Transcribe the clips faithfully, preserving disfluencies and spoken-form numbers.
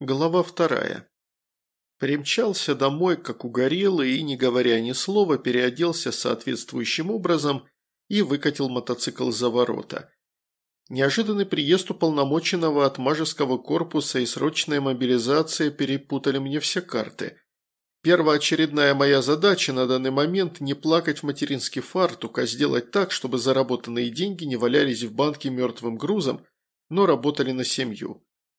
Глава вторая. Примчался домой, как угорелый, и, не говоря ни слова, переоделся соответствующим образом и выкатил мотоцикл за ворота. Неожиданный приезд уполномоченного от мажеского корпуса и срочная мобилизация перепутали мне все карты. Первоочередная моя задача на данный момент – не плакать в материнский фартук, а сделать так, чтобы заработанные деньги не валялись в банке мертвым грузом, но работали на семью.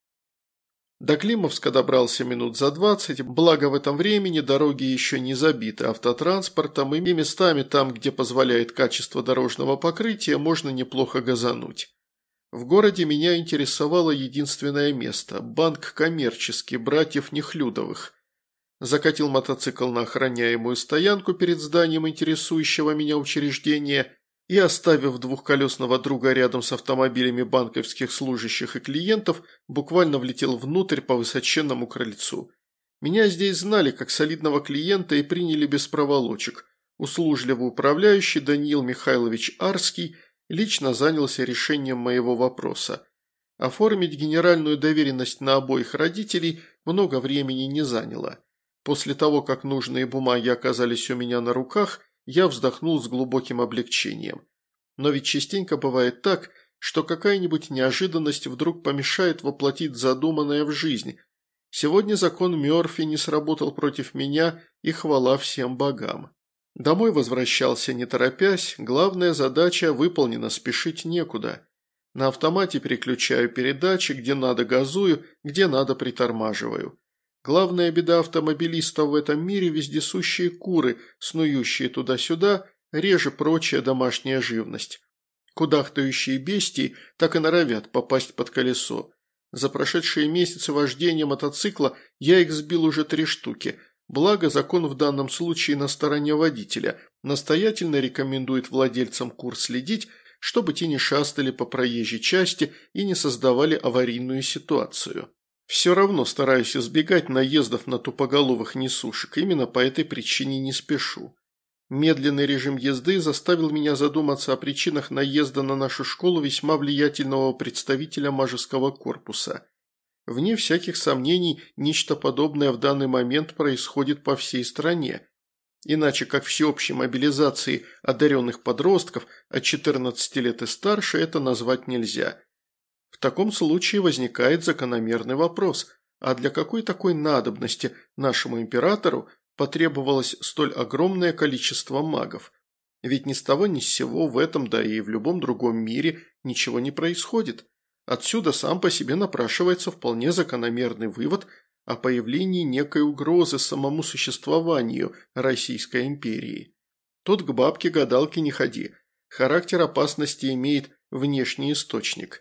До Климовска добрался минут за двадцать, благо в этом времени дороги еще не забиты автотранспортом, и местами там, где позволяет качество дорожного покрытия, можно неплохо газануть. В городе меня интересовало единственное место – банк коммерческий, братьев Нехлюдовых. Закатил мотоцикл на охраняемую стоянку перед зданием интересующего меня учреждения и, оставив двухколесного друга рядом с автомобилями банковских служащих и клиентов, буквально влетел внутрь по высоченному крыльцу. Меня здесь знали как солидного клиента и приняли без проволочек. Услужливый управляющий Даниил Михайлович Арский лично занялся решением моего вопроса. Оформить генеральную доверенность на обоих родителей много времени не заняло. После того, как нужные бумаги оказались у меня на руках, я вздохнул с глубоким облегчением. Но ведь частенько бывает так, что какая-нибудь неожиданность вдруг помешает воплотить задуманное в жизнь. Сегодня закон Мёрфи не сработал против меня, и хвала всем богам. Домой возвращался не торопясь, главная задача выполнена, спешить некуда. На автомате переключаю передачи, где надо газую, где надо притормаживаю. Главная беда автомобилистов в этом мире – вездесущие куры, снующие туда-сюда, реже прочая домашняя живность. Кудахтающие бестии так и норовят попасть под колесо. За прошедшие месяцы вождения мотоцикла я их сбил уже три штуки, благо закон в данном случае на стороне водителя, настоятельно рекомендует владельцам кур следить, чтобы те не шастали по проезжей части и не создавали аварийную ситуацию. Все равно стараюсь избегать наездов на тупоголовых несушек, именно по этой причине не спешу. Медленный режим езды заставил меня задуматься о причинах наезда на нашу школу весьма влиятельного представителя мажеского корпуса. Вне всяких сомнений, нечто подобное в данный момент происходит по всей стране. Иначе как всеобщей мобилизации одаренных подростков от четырнадцати лет и старше это назвать нельзя. В таком случае возникает закономерный вопрос, а для какой такой надобности нашему императору потребовалось столь огромное количество магов? Ведь ни с того ни с сего в этом, да и в любом другом мире ничего не происходит. Отсюда сам по себе напрашивается вполне закономерный вывод о появлении некой угрозы самому существованию Российской империи. Тут к бабке-гадалке не ходи, характер опасности имеет внешний источник.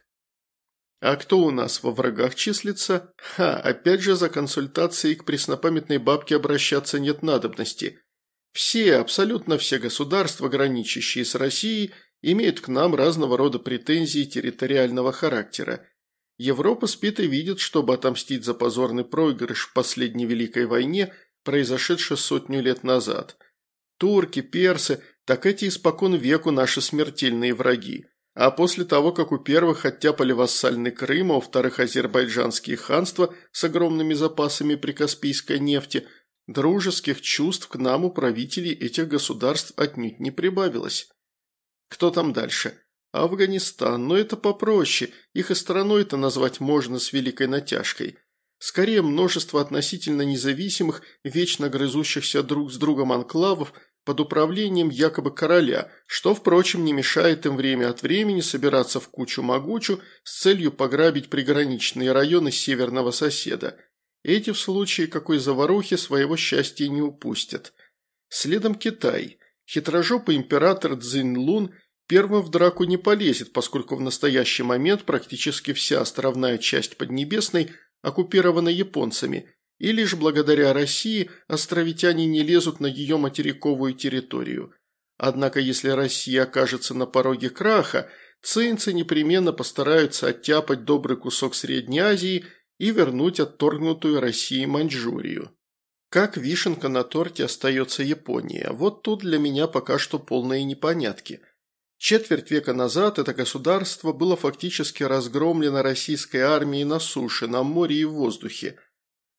А кто у нас во врагах числится? Ха, опять же за консультацией к преснопамятной бабке обращаться нет надобности. Все, абсолютно все государства, граничащие с Россией, имеют к нам разного рода претензии территориального характера. Европа спит и видит, чтобы отомстить за позорный проигрыш в последней Великой войне, произошедшей сотню лет назад. Турки, персы, так эти испокон веку наши смертельные враги. А после того, как у первых оттяпали вассальный Крым, а у вторых азербайджанские ханства с огромными запасами прикаспийской нефти, дружеских чувств к нам у правителей этих государств отнюдь не прибавилось. Кто там дальше? Афганистан, но это попроще, их и страной-то назвать можно с великой натяжкой. Скорее, множество относительно независимых, вечно грызущихся друг с другом анклавов под управлением якобы короля, что, впрочем, не мешает им время от времени собираться в кучу-могучу с целью пограбить приграничные районы северного соседа. Эти в случае какой заварухи своего счастья не упустят. Следом Китай. Хитрожопый император Цзиньлун первым в драку не полезет, поскольку в настоящий момент практически вся островная часть Поднебесной оккупирована японцами, и лишь благодаря России островитяне не лезут на ее материковую территорию. Однако если Россия окажется на пороге краха, цинцы непременно постараются оттяпать добрый кусок Средней Азии и вернуть отторгнутую Россией Маньчжурию. Как вишенка на торте остается Япония. Вот тут для меня пока что полные непонятки. Четверть века назад это государство было фактически разгромлено российской армией на суше, на море и в воздухе.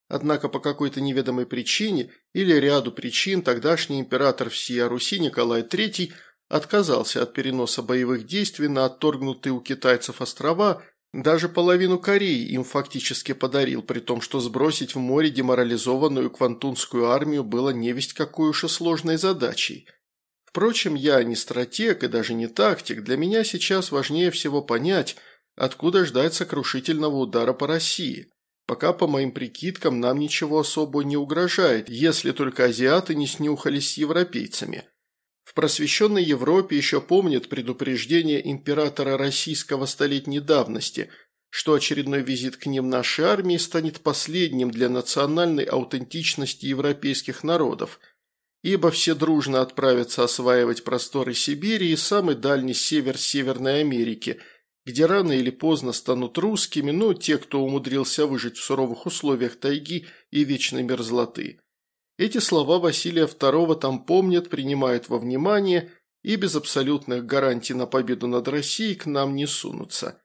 Однако по какой-то неведомой причине или ряду причин тогдашний император всея Руси Николай третий отказался от переноса боевых действий на отторгнутые у китайцев острова, даже половину Кореи им фактически подарил, при том, что сбросить в море деморализованную квантунскую армию было невесть какой уж и сложной задачей. Впрочем, я не стратег и даже не тактик, для меня сейчас важнее всего понять, откуда ждать сокрушительного удара по России. Пока, по моим прикидкам, нам ничего особо не угрожает, если только азиаты не снюхались с европейцами. В просвещенной Европе еще помнят предупреждение императора российского столетней давности, что очередной визит к ним нашей армии станет последним для национальной аутентичности европейских народов, ибо все дружно отправятся осваивать просторы Сибири и самый дальний север Северной Америки – где рано или поздно станут русскими, но те, кто умудрился выжить в суровых условиях тайги и вечной мерзлоты. Эти слова Василия второго там помнят, принимают во внимание и без абсолютных гарантий на победу над Россией к нам не сунутся.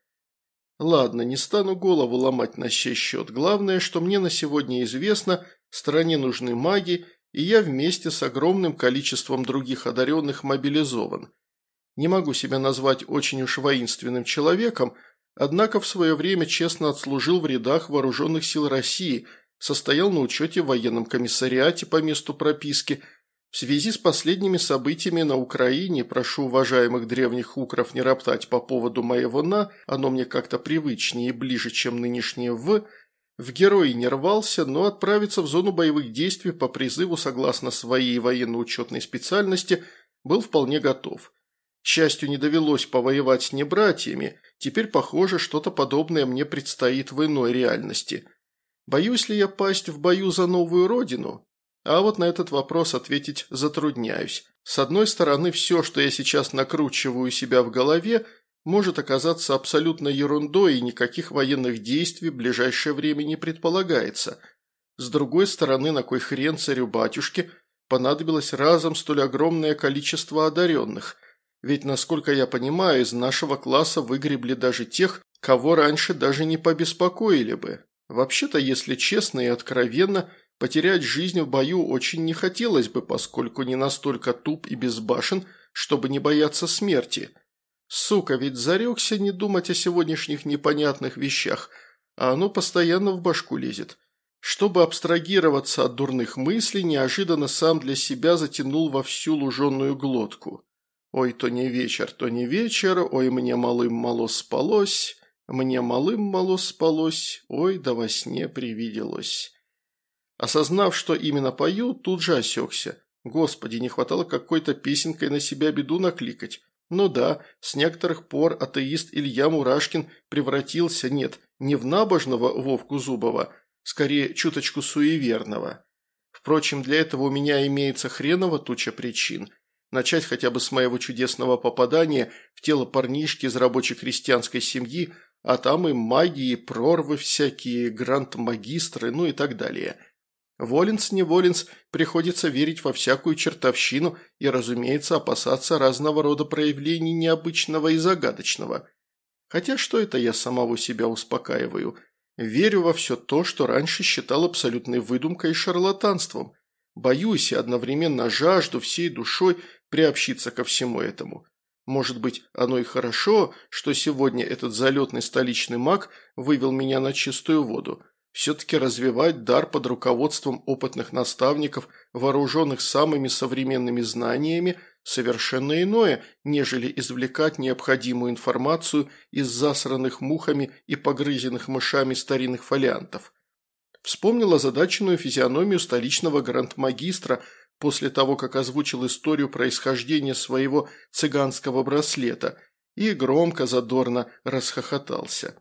Ладно, не стану голову ломать на сей счет. Главное, что мне на сегодня известно, стране нужны маги, и я вместе с огромным количеством других одаренных мобилизован. Не могу себя назвать очень уж воинственным человеком, однако в свое время честно отслужил в рядах вооруженных сил России, состоял на учете в военном комиссариате по месту прописки. В связи с последними событиями на Украине прошу уважаемых древних укров не роптать по поводу моего «на», оно мне как-то привычнее и ближе, чем нынешнее «в», в герои не рвался, но отправиться в зону боевых действий по призыву согласно своей военно-учетной специальности был вполне готов. К счастью, не довелось повоевать с небратьями, теперь, похоже, что-то подобное мне предстоит в иной реальности. Боюсь ли я пасть в бою за новую родину? А вот на этот вопрос ответить затрудняюсь. С одной стороны, все, что я сейчас накручиваю себя в голове, может оказаться абсолютно ерундой, и никаких военных действий в ближайшее время не предполагается. С другой стороны, на кой хрен царю-батюшке понадобилось разом столь огромное количество одаренных? Ведь, насколько я понимаю, из нашего класса выгребли даже тех, кого раньше даже не побеспокоили бы. Вообще-то, если честно и откровенно, потерять жизнь в бою очень не хотелось бы, поскольку не настолько туп и безбашен, чтобы не бояться смерти. Сука, ведь зарекся не думать о сегодняшних непонятных вещах, а оно постоянно в башку лезет. Чтобы абстрагироваться от дурных мыслей, неожиданно сам для себя затянул во всю луженую глотку. Ой, то не вечер, то не вечер, ой, мне малым мало спалось, мне малым мало спалось, ой, да во сне привиделось. Осознав, что именно пою, тут же осекся. Господи, не хватало какой-то песенкой на себя беду накликать. Ну да, с некоторых пор атеист Илья Мурашкин превратился, нет, не в набожного Вовку Зубова, скорее чуточку суеверного. Впрочем, для этого у меня имеется хреново туча причин. Начать хотя бы с моего чудесного попадания в тело парнишки из рабочей крестьянской семьи, а там и магии, прорвы всякие, грант-магистры, ну и так далее. Воленс-не воленс, приходится верить во всякую чертовщину и, разумеется, опасаться разного рода проявлений необычного и загадочного. Хотя что это я самого себя успокаиваю? Верю во все то, что раньше считал абсолютной выдумкой и шарлатанством. Боюсь и одновременно жажду всей душой приобщиться ко всему этому. Может быть, оно и хорошо, что сегодня этот залетный столичный маг вывел меня на чистую воду. Все-таки развивать дар под руководством опытных наставников, вооруженных самыми современными знаниями, совершенно иное, нежели извлекать необходимую информацию из засранных мухами и погрызенных мышами старинных фолиантов. Вспомнил озадаченную физиономию столичного гранд-магистра после того, как озвучил историю происхождения своего цыганского браслета, и громко задорно расхохотался.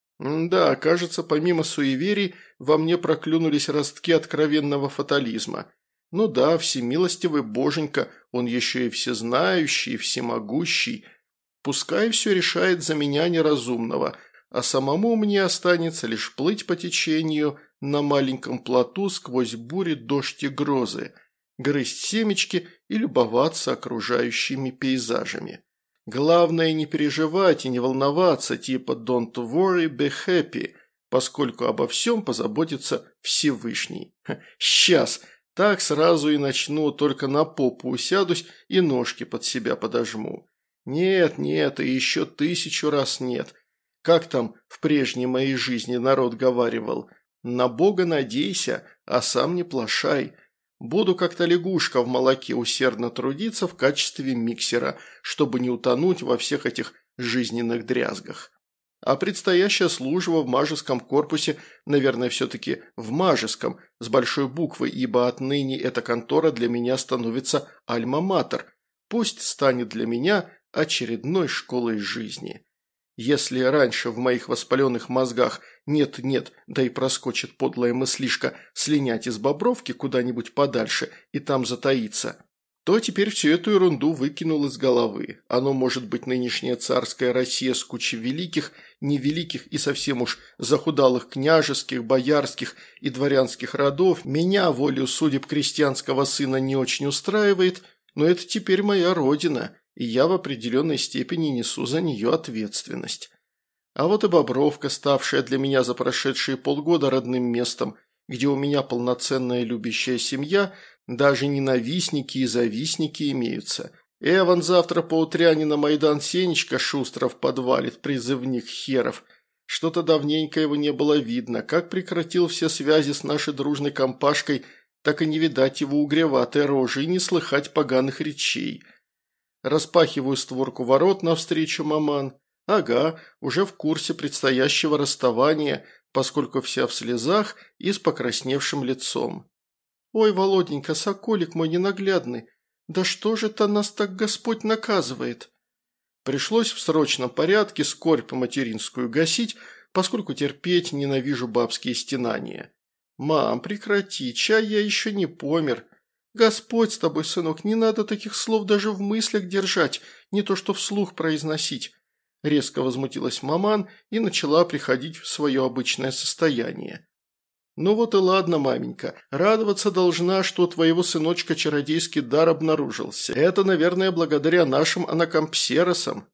Да, кажется, помимо суеверий, во мне проклюнулись ростки откровенного фатализма. Ну да, всемилостивый боженька, он еще и всезнающий, и всемогущий. Пускай все решает за меня неразумного, а самому мне останется лишь плыть по течению на маленьком плоту сквозь бури, дождь и грозы, грызть семечки и любоваться окружающими пейзажами. Главное не переживать и не волноваться, типа «don't worry, be happy», поскольку обо всем позаботится Всевышний. Ха, сейчас, так сразу и начну, только на попу усядусь и ножки под себя подожму. Нет, нет, и еще тысячу раз нет. Как там в прежней моей жизни народ говаривал? На Бога надейся, а сам не плашай. Буду как-то лягушка в молоке усердно трудиться в качестве миксера, чтобы не утонуть во всех этих жизненных дрязгах. А предстоящая служба в мажеском корпусе, наверное, все-таки в мажеском, с большой буквы, ибо отныне эта контора для меня становится альма-матер. Пусть станет для меня очередной школой жизни. Если раньше в моих воспаленных мозгах нет-нет, да и проскочит подлая мыслишка слинять из Бобровки куда-нибудь подальше и там затаиться, то теперь всю эту ерунду выкинул из головы. Оно может быть нынешняя царская Россия с кучей великих, невеликих и совсем уж захудалых княжеских, боярских и дворянских родов. Меня, волею судеб крестьянского сына, не очень устраивает, но это теперь моя родина, и я в определенной степени несу за нее ответственность. А вот и Бобровка, ставшая для меня за прошедшие полгода родным местом, где у меня полноценная любящая семья, даже ненавистники и завистники имеются. Эван завтра поутряне на Майдан Сенечка Шустров подвалит, призывник херов. Что-то давненько его не было видно, как прекратил все связи с нашей дружной компашкой, так и не видать его угреватой рожи и не слыхать поганых речей. Распахиваю створку ворот навстречу маман. Ага, уже в курсе предстоящего расставания, поскольку вся в слезах и с покрасневшим лицом. «Ой, Володенька, соколик мой ненаглядный, да что же это нас так Господь наказывает?» Пришлось в срочном порядке скорбь материнскую гасить, поскольку терпеть ненавижу бабские стенания. «Мам, прекрати, чай я еще не помер. Господь с тобой, сынок, не надо таких слов даже в мыслях держать, не то что вслух произносить». Резко возмутилась маман и начала приходить в свое обычное состояние. «Ну вот и ладно, маменька, радоваться должна, что у твоего сыночка чародейский дар обнаружился. Это, наверное, благодаря нашим анакампсеросам».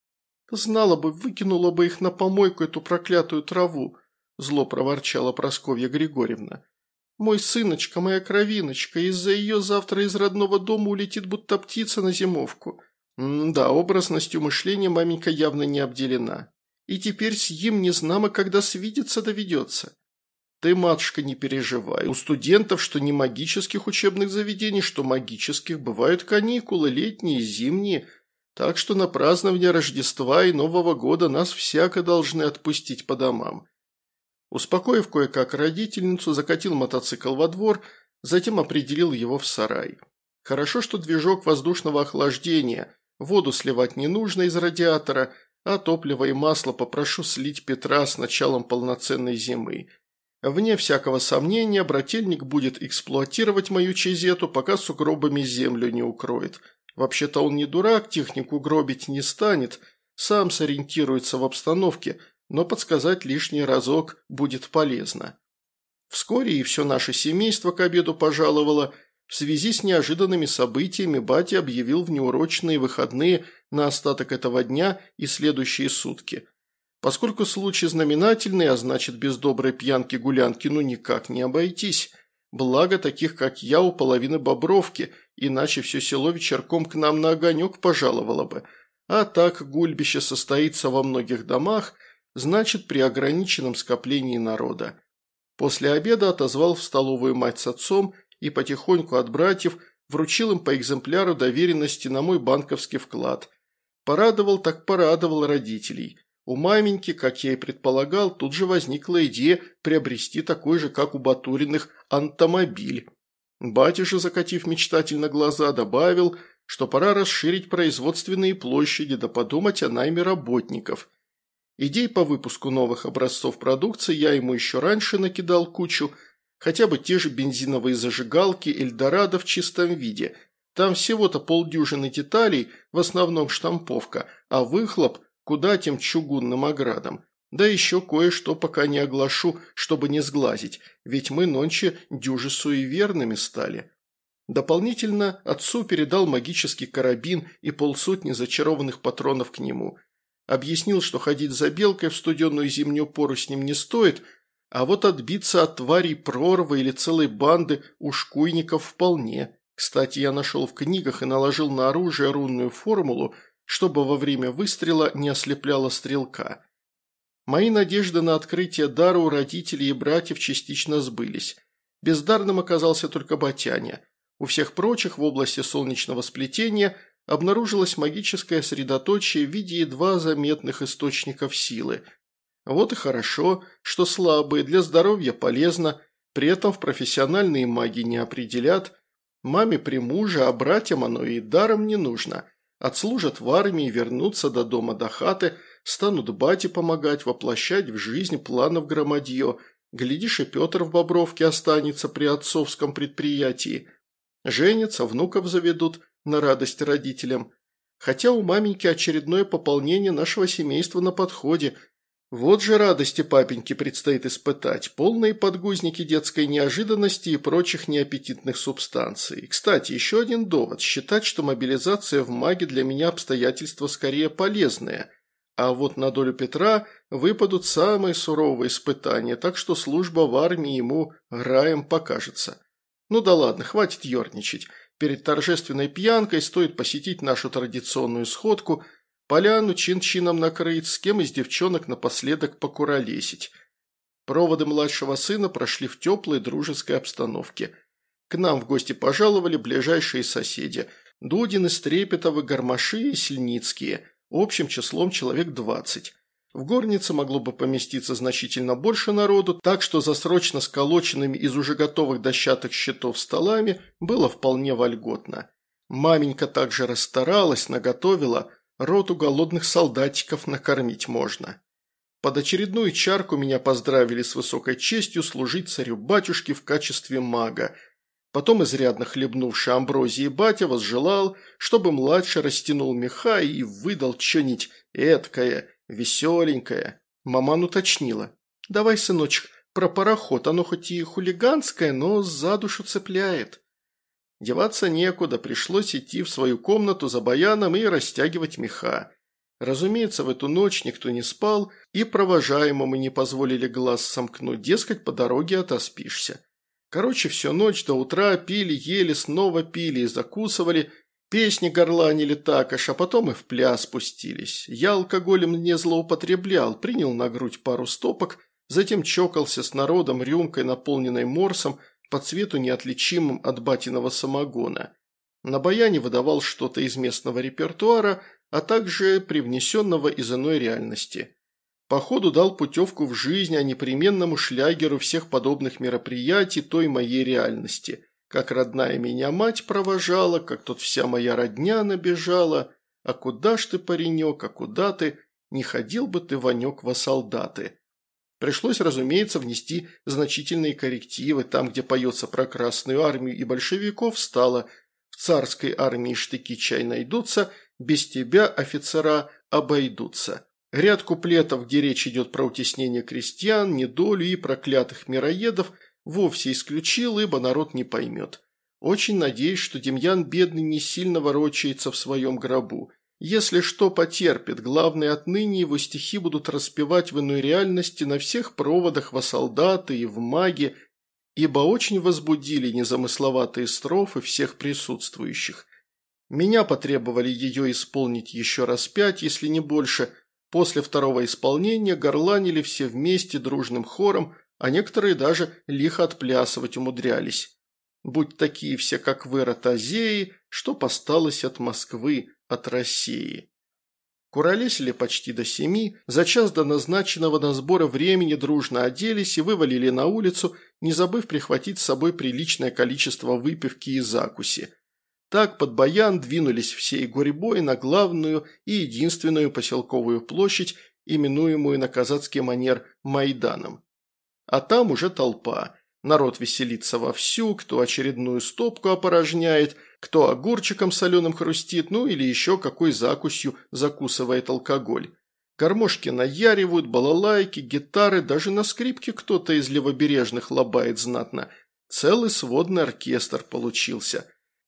«Знала бы, выкинула бы их на помойку, эту проклятую траву», – зло проворчала Прасковья Григорьевна. «Мой сыночка, моя кровиночка, из-за ее завтра из родного дома улетит будто птица на зимовку». М-да, образностью мышления маменька явно не обделена. И теперь с им незнамо, когда свидеться доведется. Ты, матушка, не переживай. У студентов, что не магических учебных заведений, что магических, бывают каникулы, летние и зимние, так что на празднование Рождества и Нового года нас всяко должны отпустить по домам. Успокоив кое-как родительницу, закатил мотоцикл во двор, затем определил его в сарай. Хорошо, что движок воздушного охлаждения, воду сливать не нужно из радиатора, а топливо и масло попрошу слить Петра с началом полноценной зимы. Вне всякого сомнения, брательник будет эксплуатировать мою чезету, пока сугробами землю не укроет. Вообще-то он не дурак, технику гробить не станет, сам сориентируется в обстановке, но подсказать лишний разок будет полезно. Вскоре и все наше семейство к обеду пожаловало. В связи с неожиданными событиями батя объявил внеурочные выходные на остаток этого дня и следующие сутки. Поскольку случай знаменательный, а значит без доброй пьянки-гулянки ну никак не обойтись. Благо таких, как я, у половины Бобровки, иначе все село вечерком к нам на огонек пожаловало бы. А так гульбище состоится во многих домах, значит при ограниченном скоплении народа. После обеда отозвал в столовую мать с отцом и потихоньку от братьев вручил им по экземпляру доверенности на мой банковский вклад. Порадовал так порадовал родителей. У маменьки, как я и предполагал, тут же возникла идея приобрести такой же, как у Батуриных, антомобиль. Батя же, закатив мечтательно глаза, добавил, что пора расширить производственные площади да подумать о найме работников. Идей по выпуску новых образцов продукции я ему еще раньше накидал кучу, хотя бы те же бензиновые зажигалки «Эльдорадо» в чистом виде. Там всего-то полдюжины деталей, в основном штамповка, а выхлоп куда тем чугунным оградам. Да еще кое-что пока не оглашу, чтобы не сглазить, ведь мы нонче дюже суеверными стали. Дополнительно отцу передал магический карабин и полсотни зачарованных патронов к нему. Объяснил, что ходить за белкой в студенную зимнюю пору с ним не стоит, а вот отбиться от тварей прорвы или целой банды ушкуйников вполне. Кстати, я нашел в книгах и наложил на оружие рунную формулу, чтобы во время выстрела не ослепляло стрелка. Мои надежды на открытие дара у родителей и братьев частично сбылись. Бездарным оказался только Батяня. У всех прочих в области солнечного сплетения обнаружилось магическое средоточие в виде едва заметных источников силы. Вот и хорошо, что слабые, для здоровья полезно, при этом в профессиональные маги не определят. Маме при муже, а братьям оно и даром не нужно. Отслужат в армии, вернутся до дома до хаты, станут бате помогать, воплощать в жизнь планов громадье. Глядишь, и Петр в Бобровке останется при отцовском предприятии. Женятся, внуков заведут на радость родителям. Хотя у маменьки очередное пополнение нашего семейства на подходе. Вот же радости папеньке предстоит испытать, полные подгузники детской неожиданности и прочих неаппетитных субстанций. Кстати, еще один довод – считать, что мобилизация в маге для меня обстоятельство скорее полезное. А вот на долю Петра выпадут самые суровые испытания, так что служба в армии ему раем покажется. Ну да ладно, хватит ерничать. Перед торжественной пьянкой стоит посетить нашу традиционную сходку, поляну чин-чином накрыть, с кем из девчонок напоследок покуролесить. Проводы младшего сына прошли в теплой дружеской обстановке. К нам в гости пожаловали ближайшие соседи – Дудины, Стрепетовы, Гармаши и Сельницкие, общим числом человек двадцать. В горнице могло бы поместиться значительно больше народу, так что за срочно сколоченными из уже готовых дощатых щитов столами было вполне вольготно. Маменька также расстаралась, наготовила, роту голодных солдатиков накормить можно. Под очередную чарку меня поздравили с высокой честью служить царю-батюшке в качестве мага. Потом, изрядно хлебнувший амброзии батя, возжелал, чтобы младший растянул меха и выдал что-нибудь эткое, веселенькое. Маман уточнила: «Давай, сыночек, про пароход, оно хоть и хулиганское, но за душу цепляет». Деваться некуда, пришлось идти в свою комнату за баяном и растягивать меха. Разумеется, в эту ночь никто не спал, и провожаемому не позволили глаз сомкнуть, дескать, по дороге отоспишься. Короче, всю ночь до утра пили, ели, снова пили и закусывали, песни горланили так аж, а потом и в пляс спустились. Я алкоголем не злоупотреблял, принял на грудь пару стопок, затем чокался с народом рюмкой, наполненной морсом, по цвету неотличимым от батиного самогона. На баяне выдавал что-то из местного репертуара, а также привнесенного из иной реальности. Походу дал путевку в жизнь, а непременному шлягеру всех подобных мероприятий той моей реальности. Как родная меня мать провожала, как тут вся моя родня набежала. А куда ж ты, паренек, а куда ты? Не ходил бы ты, Ванек, во солдаты. Пришлось, разумеется, внести значительные коррективы. Там, где поется про Красную армию и большевиков, стало: «В царской армии штыки чай найдутся, без тебя, офицера, обойдутся». Ряд куплетов, где речь идет про утеснение крестьян, недолю и проклятых мироедов, вовсе исключил, ибо народ не поймет. Очень надеюсь, что Демьян бедный не сильно ворочается в своем гробу. Если что, потерпит, главное, отныне его стихи будут распевать в иной реальности на всех проводах во солдаты и в маги, ибо очень возбудили незамысловатые строфы всех присутствующих. Меня потребовали ее исполнить еще раз пять, если не больше. После второго исполнения горланили все вместе дружным хором, а некоторые даже лихо отплясывать умудрялись. Будь такие все, как вы, ротозеи, что осталось от Москвы, от России. Куролесили почти до семи, за час до назначенного на сборы времени дружно оделись и вывалили на улицу, не забыв прихватить с собой приличное количество выпивки и закуси. Так под баян двинулись всей гурьбой на главную и единственную поселковую площадь, именуемую на казацкий манер Майданом. А там уже толпа. Народ веселится вовсю, кто очередную стопку опорожняет, кто огурчиком соленым хрустит, ну или еще какой закусью закусывает алкоголь. Гармошки наяривают, балалайки, гитары, даже на скрипке кто-то из левобережных лобает знатно. Целый сводный оркестр получился.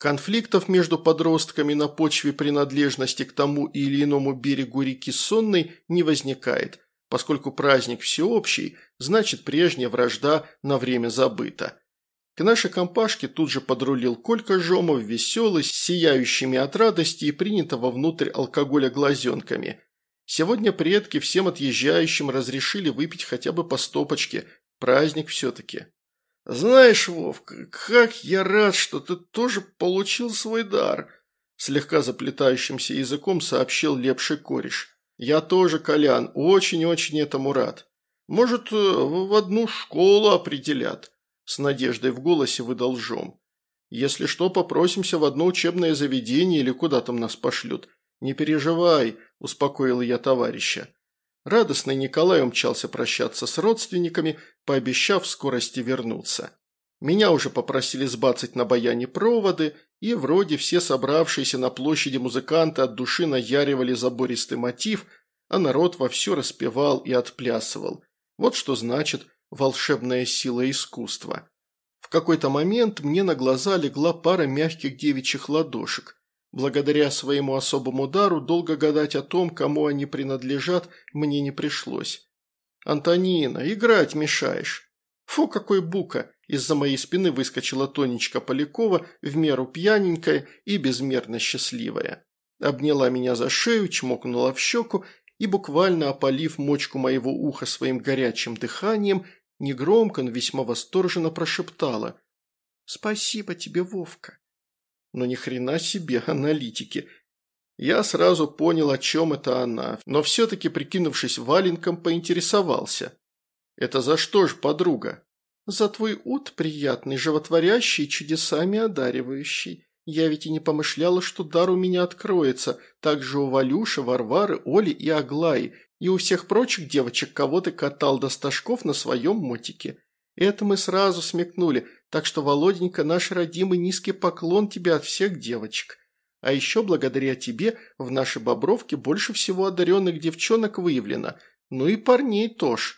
Конфликтов между подростками на почве принадлежности к тому или иному берегу реки Сонной не возникает, поскольку праздник всеобщий, значит прежняя вражда на время забыта. К нашей компашке тут же подрулил Колька Жомов, веселый, с сияющими от радости и принятого внутрь алкоголя глазенками. Сегодня предки всем отъезжающим разрешили выпить хотя бы по стопочке, праздник все-таки. «Знаешь, Вовка, как я рад, что ты тоже получил свой дар», – слегка заплетающимся языком сообщил лепший кореш. «Я тоже, Колян, очень-очень этому рад. Может, в одну школу определят?» – с надеждой в голосе выдал Жом. «Если что, попросимся в одно учебное заведение или куда там нас пошлют. Не переживай», – успокоил я товарища. Радостный Николай умчался прощаться с родственниками, пообещав в скорости вернуться. Меня уже попросили сбацать на баяне проводы, и вроде все собравшиеся на площади музыканты от души наяривали забористый мотив, а народ вовсю распевал и отплясывал. Вот что значит волшебная сила искусства. В какой-то момент мне на глаза легла пара мягких девичьих ладошек. Благодаря своему особому дару долго гадать о том, кому они принадлежат, мне не пришлось. «Антонина, играть мешаешь!» «Фу, какой бука!» Из-за моей спины выскочила Тонечка Полякова, в меру пьяненькая и безмерно счастливая. Обняла меня за шею, чмокнула в щеку и, буквально опалив мочку моего уха своим горячим дыханием, негромко, но весьма восторженно прошептала: «Спасибо тебе, Вовка». Но ни хрена себе аналитики. Я сразу понял, о чем это она, но все-таки, прикинувшись валенком, поинтересовался. «Это за что ж, подруга?» «За твой ут приятный, животворящий, чудесами одаривающий. Я ведь и не помышляла, что дар у меня откроется, так же у Валюши, Варвары, Оли и Аглаи, и у всех прочих девочек, кого ты катал до стажков на своем мотике. Это мы сразу смекнули, так что, Володенька, наш родимый низкий поклон тебе от всех девочек. А еще благодаря тебе в нашей Бобровке больше всего одаренных девчонок выявлено, ну и парней тоже».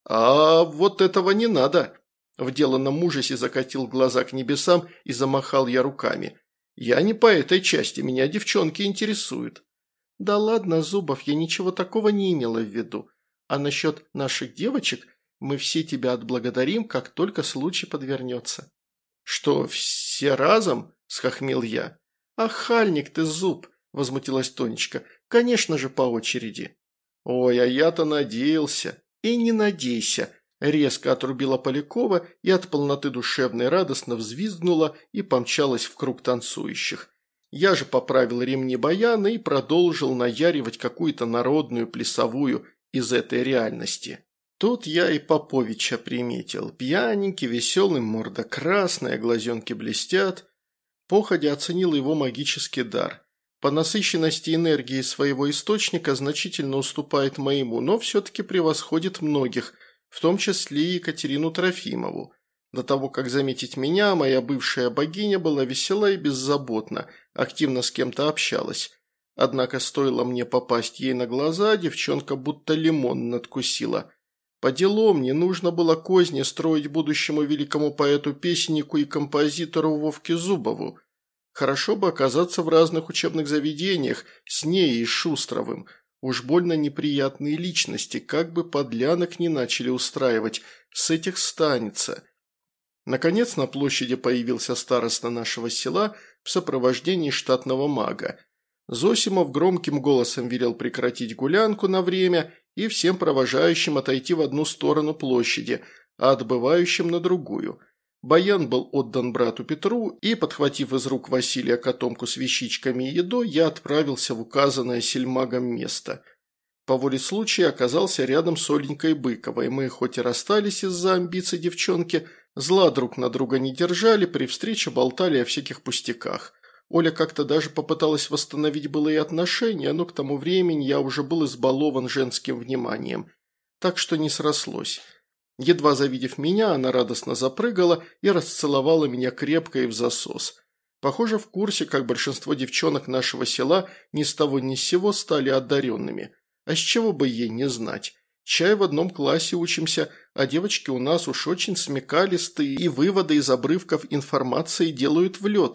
«А вот этого не надо!» В деланном ужасе закатил глаза к небесам и замахал я руками. «Я не по этой части, меня девчонки интересуют». «Да ладно, Зубов, я ничего такого не имела в виду. А насчет наших девочек мы все тебя отблагодарим, как только случай подвернется». «Что, все разом?» – схохмел я. «Ахальник ты, Зуб!» – возмутилась Тонечка. «Конечно же, по очереди». «Ой, а я-то надеялся». «И не надейся», – резко отрубила Полякова и от полноты душевной радостно взвизгнула и помчалась в круг танцующих. Я же поправил ремни баяна и продолжил наяривать какую-то народную плясовую из этой реальности. Тут я и Поповича приметил. Пьяненький, веселый, морда красная, глазенки блестят. Походя оценил его магический дар. По насыщенности энергии своего источника значительно уступает моему, но все-таки превосходит многих, в том числе и Екатерину Трофимову. До того, как заметить меня, моя бывшая богиня была весела и беззаботна, активно с кем-то общалась. Однако стоило мне попасть ей на глаза, девчонка будто лимон надкусила. По делу мне нужно было козни строить будущему великому поэту-песеннику и композитору Вовке Зубову. Хорошо бы оказаться в разных учебных заведениях с ней и Шустровым. Уж больно неприятные личности, как бы подлянок не начали устраивать, с этих станется. Наконец на площади появился староста нашего села в сопровождении штатного мага. Зосимов громким голосом велел прекратить гулянку на время и всем провожающим отойти в одну сторону площади, а отбывающим на другую. Баян был отдан брату Петру, и, подхватив из рук Василия котомку с вещичками и едой, я отправился в указанное сельмагом место. По воле случая оказался рядом с Оленькой Быковой. Мы хоть и расстались из-за амбиций девчонки, зла друг на друга не держали, при встрече болтали о всяких пустяках. Оля как-то даже попыталась восстановить былые отношения, но к тому времени я уже был избалован женским вниманием. Так что не срослось. Едва завидев меня, она радостно запрыгала и расцеловала меня крепко и в засос. Похоже, в курсе, как большинство девчонок нашего села ни с того ни с сего стали одаренными. А с чего бы ей не знать? Чай в одном классе учимся, а девочки у нас уж очень смекалистые и выводы из обрывков информации делают в лед.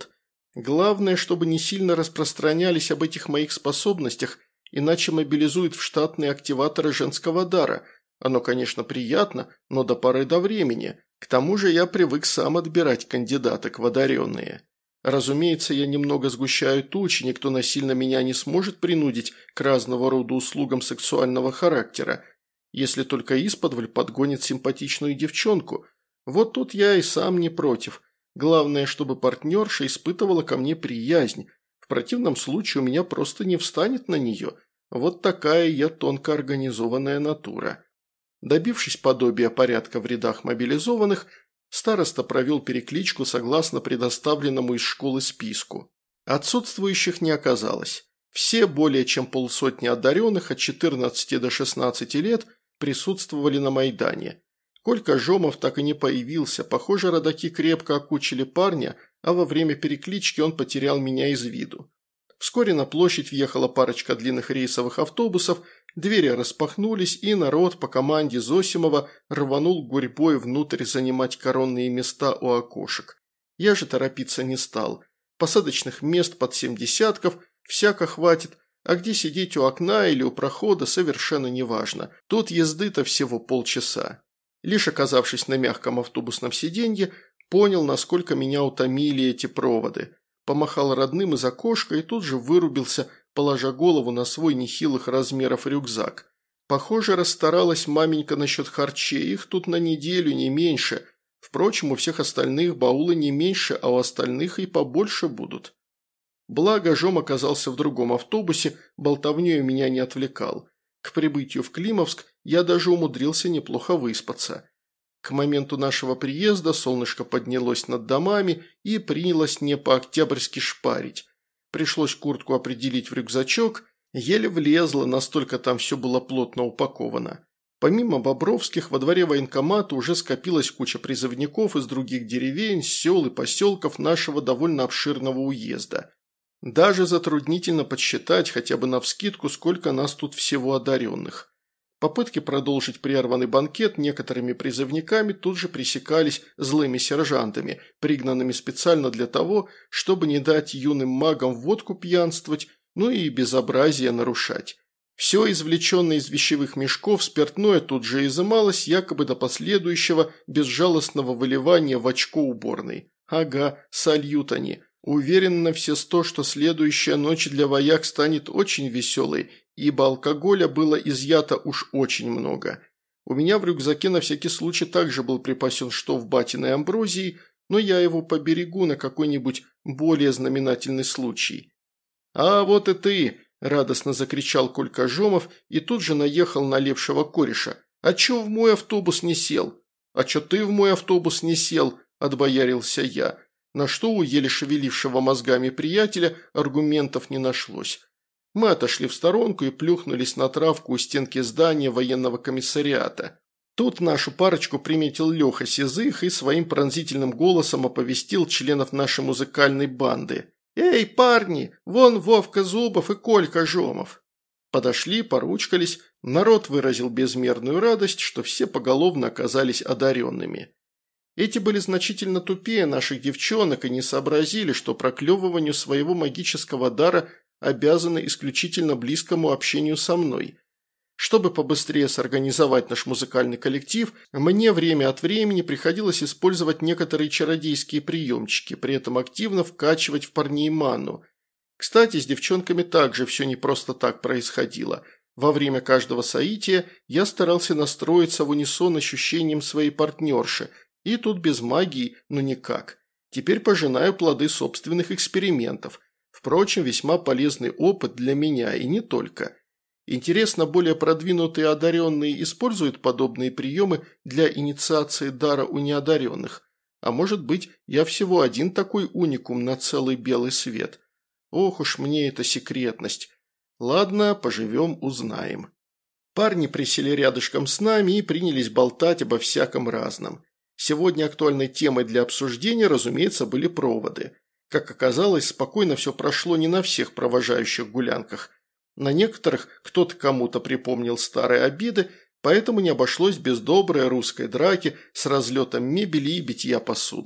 Главное, чтобы не сильно распространялись об этих моих способностях, иначе мобилизуют в штатные активаторы женского дара. Оно, конечно, приятно, но до поры до времени. К тому же я привык сам отбирать кандидаток в одаренные. Разумеется, я немного сгущаю тучи, никто насильно меня не сможет принудить к разного рода услугам сексуального характера, если только исподволь подгонит симпатичную девчонку. Вот тут я и сам не против. Главное, чтобы партнерша испытывала ко мне приязнь. В противном случае у меня просто не встанет на нее. Вот такая я тонко организованная натура. Добившись подобия порядка в рядах мобилизованных, староста провел перекличку согласно предоставленному из школы списку. Отсутствующих не оказалось. Все более чем полсотни одаренных от четырнадцати до шестнадцати лет присутствовали на Майдане. Колька Жомов так и не появился, похоже, родаки крепко окучили парня, а во время переклички он потерял меня из виду. Вскоре на площадь въехала парочка длинных рейсовых автобусов, двери распахнулись, и народ по команде Зосимова рванул гурьбой внутрь занимать коронные места у окошек. Я же торопиться не стал. Посадочных мест под семь десятков, всяко хватит, а где сидеть у окна или у прохода совершенно неважно. Тут езды-то всего полчаса. Лишь оказавшись на мягком автобусном сиденье, понял, насколько меня утомили эти проводы. Помахал родным из окошка и тут же вырубился, положа голову на свой нехилых размеров рюкзак. Похоже, расстаралась маменька насчет харчей, их тут на неделю не меньше. Впрочем, у всех остальных баулы не меньше, а у остальных и побольше будут. Благо, Жом оказался в другом автобусе, болтовнёю меня не отвлекал. К прибытию в Климовск я даже умудрился неплохо выспаться. К моменту нашего приезда солнышко поднялось над домами и принялось не по-октябрьски шпарить. Пришлось куртку определить в рюкзачок, еле влезло, настолько там все было плотно упаковано. Помимо Бобровских, во дворе военкомата уже скопилась куча призывников из других деревень, сел и поселков нашего довольно обширного уезда. Даже затруднительно подсчитать хотя бы навскидку, сколько нас тут всего одаренных. Попытки продолжить прерванный банкет некоторыми призывниками тут же пресекались злыми сержантами, пригнанными специально для того, чтобы не дать юным магам водку пьянствовать, ну и безобразие нарушать. Все извлеченное из вещевых мешков спиртное тут же изымалось, якобы до последующего безжалостного выливания в очко уборной. Ага, сольют они. Уверен на все сто, что следующая ночь для вояк станет очень веселой, ибо алкоголя было изъято уж очень много. У меня в рюкзаке на всякий случай также был припасен штоф батиной амброзии, но я его поберегу на какой-нибудь более знаменательный случай. «А вот и ты!» – радостно закричал Колька Жомов и тут же наехал на левшего кореша. «А чё в мой автобус не сел?» «А чё ты в мой автобус не сел?» – отбоярился я. На что у еле шевелившего мозгами приятеля аргументов не нашлось. Мы отошли в сторонку и плюхнулись на травку у стенки здания военного комиссариата. Тут нашу парочку приметил Леха Сизых и своим пронзительным голосом оповестил членов нашей музыкальной банды. «Эй, парни, вон Вовка Зубов и Колька Жомов!» Подошли, поручкались, народ выразил безмерную радость, что все поголовно оказались одаренными. Эти были значительно тупее наших девчонок и не сообразили, что проклевыванию своего магического дара обязаны исключительно близкому общению со мной. Чтобы побыстрее сорганизовать наш музыкальный коллектив, мне время от времени приходилось использовать некоторые чародейские приемчики, при этом активно вкачивать в парней ману. Кстати, с девчонками также все не просто так происходило. Во время каждого соития я старался настроиться в унисон ощущением своей партнерши, и тут без магии, ну никак. Теперь пожинаю плоды собственных экспериментов. Впрочем, весьма полезный опыт для меня и не только. Интересно, более продвинутые одаренные используют подобные приемы для инициации дара у неодаренных. А может быть, я всего один такой уникум на целый белый свет. Ох уж мне эта секретность. Ладно, поживем, узнаем. Парни присели рядышком с нами и принялись болтать обо всяком разном. Сегодня актуальной темой для обсуждения, разумеется, были проводы. Как оказалось, спокойно все прошло не на всех провожающих гулянках. На некоторых кто-то кому-то припомнил старые обиды, поэтому не обошлось без доброй русской драки с разлетом мебели и битья посуды.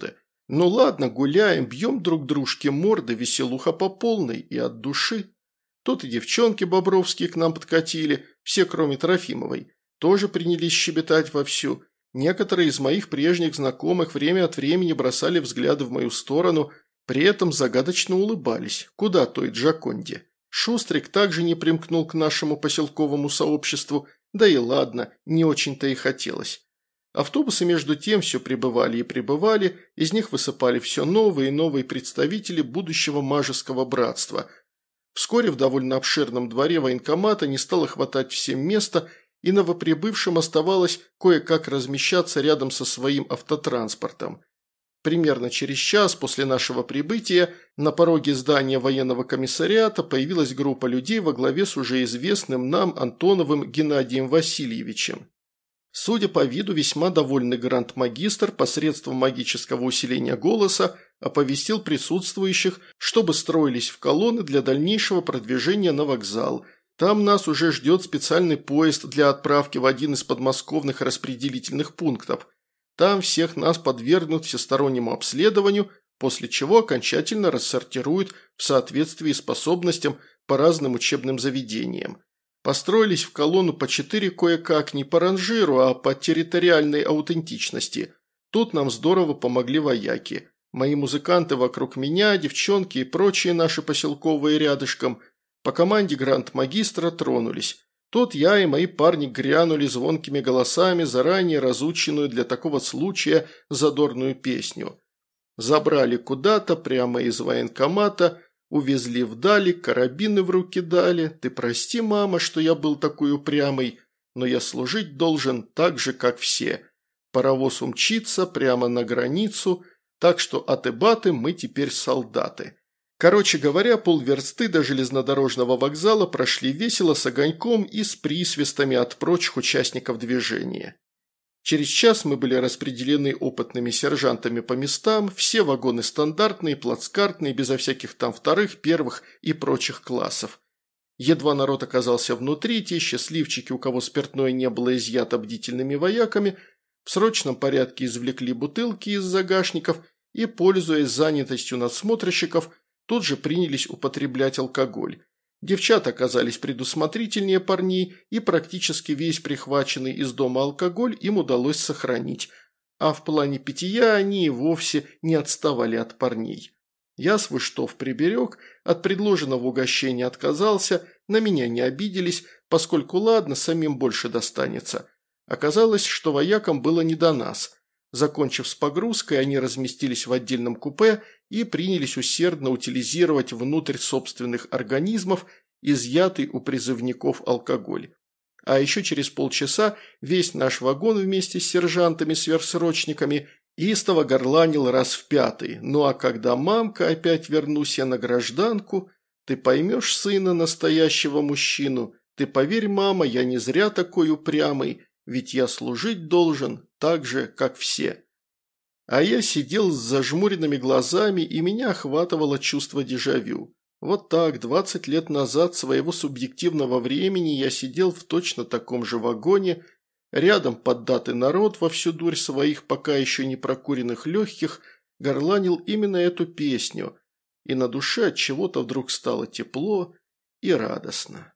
Ну ладно, гуляем, бьем друг дружке морды, веселуха по полной и от души. Тут и девчонки бобровские к нам подкатили, все кроме Трофимовой, тоже принялись щебетать вовсю. Некоторые из моих прежних знакомых время от времени бросали взгляды в мою сторону, при этом загадочно улыбались. Куда той Джаконде? Шустрик также не примкнул к нашему поселковому сообществу, да и ладно, не очень-то и хотелось. Автобусы между тем все прибывали и прибывали, из них высыпали все новые и новые представители будущего мажеского братства. Вскоре в довольно обширном дворе военкомата не стало хватать всем места, и новоприбывшим оставалось кое-как размещаться рядом со своим автотранспортом. Примерно через час после нашего прибытия на пороге здания военного комиссариата появилась группа людей во главе с уже известным нам Антоновым Геннадием Васильевичем. Судя по виду, весьма довольный гранд-магистр посредством магического усиления голоса оповестил присутствующих, чтобы строились в колонны для дальнейшего продвижения на вокзал. Там нас уже ждет специальный поезд для отправки в один из подмосковных распределительных пунктов. Там всех нас подвергнут всестороннему обследованию, после чего окончательно рассортируют в соответствии с способностям по разным учебным заведениям. Построились в колонну по четыре кое-как не по ранжиру, а по территориальной аутентичности. Тут нам здорово помогли вояки. Мои музыканты вокруг меня, девчонки и прочие наши поселковые рядышком. По команде гранд-магистра тронулись. Тут я и мои парни грянули звонкими голосами заранее разученную для такого случая задорную песню. Забрали куда-то прямо из военкомата, увезли вдали, карабины в руки дали. Ты прости, мама, что я был такой упрямый, но я служить должен так же, как все. Паровоз умчится прямо на границу, так что аты-баты мы теперь солдаты. Короче говоря, полверсты до железнодорожного вокзала прошли весело с огоньком и с присвистами от прочих участников движения. Через час мы были распределены опытными сержантами по местам, все вагоны стандартные, плацкартные, безо всяких там вторых, первых и прочих классов. Едва народ оказался внутри, те счастливчики, у кого спиртное не было изъято бдительными вояками, в срочном порядке извлекли бутылки из загашников и, пользуясь занятостью надсмотрщиков, тут же принялись употреблять алкоголь. Девчата оказались предусмотрительнее парней, и практически весь прихваченный из дома алкоголь им удалось сохранить, а в плане питья они и вовсе не отставали от парней. Я свой штоф приберег, от предложенного угощения отказался, на меня не обиделись, поскольку ладно, самим больше достанется. Оказалось, что воякам было не до нас. Закончив с погрузкой, они разместились в отдельном купе и принялись усердно утилизировать внутрь собственных организмов изъятый у призывников алкоголь. А еще через полчаса весь наш вагон вместе с сержантами-сверхсрочниками истово горланил раз в пятый. Ну а когда мамка, опять вернусь я на гражданку, ты поймешь сына настоящего мужчину, ты поверь, мама, я не зря такой упрямый, ведь я служить должен так же, как все. А я сидел с зажмуренными глазами, и меня охватывало чувство дежавю. Вот так, двадцать лет назад своего субъективного времени я сидел в точно таком же вагоне, рядом поддатый народ во всю дурь своих пока еще не прокуренных легких горланил именно эту песню, и на душе от чего-то вдруг стало тепло и радостно.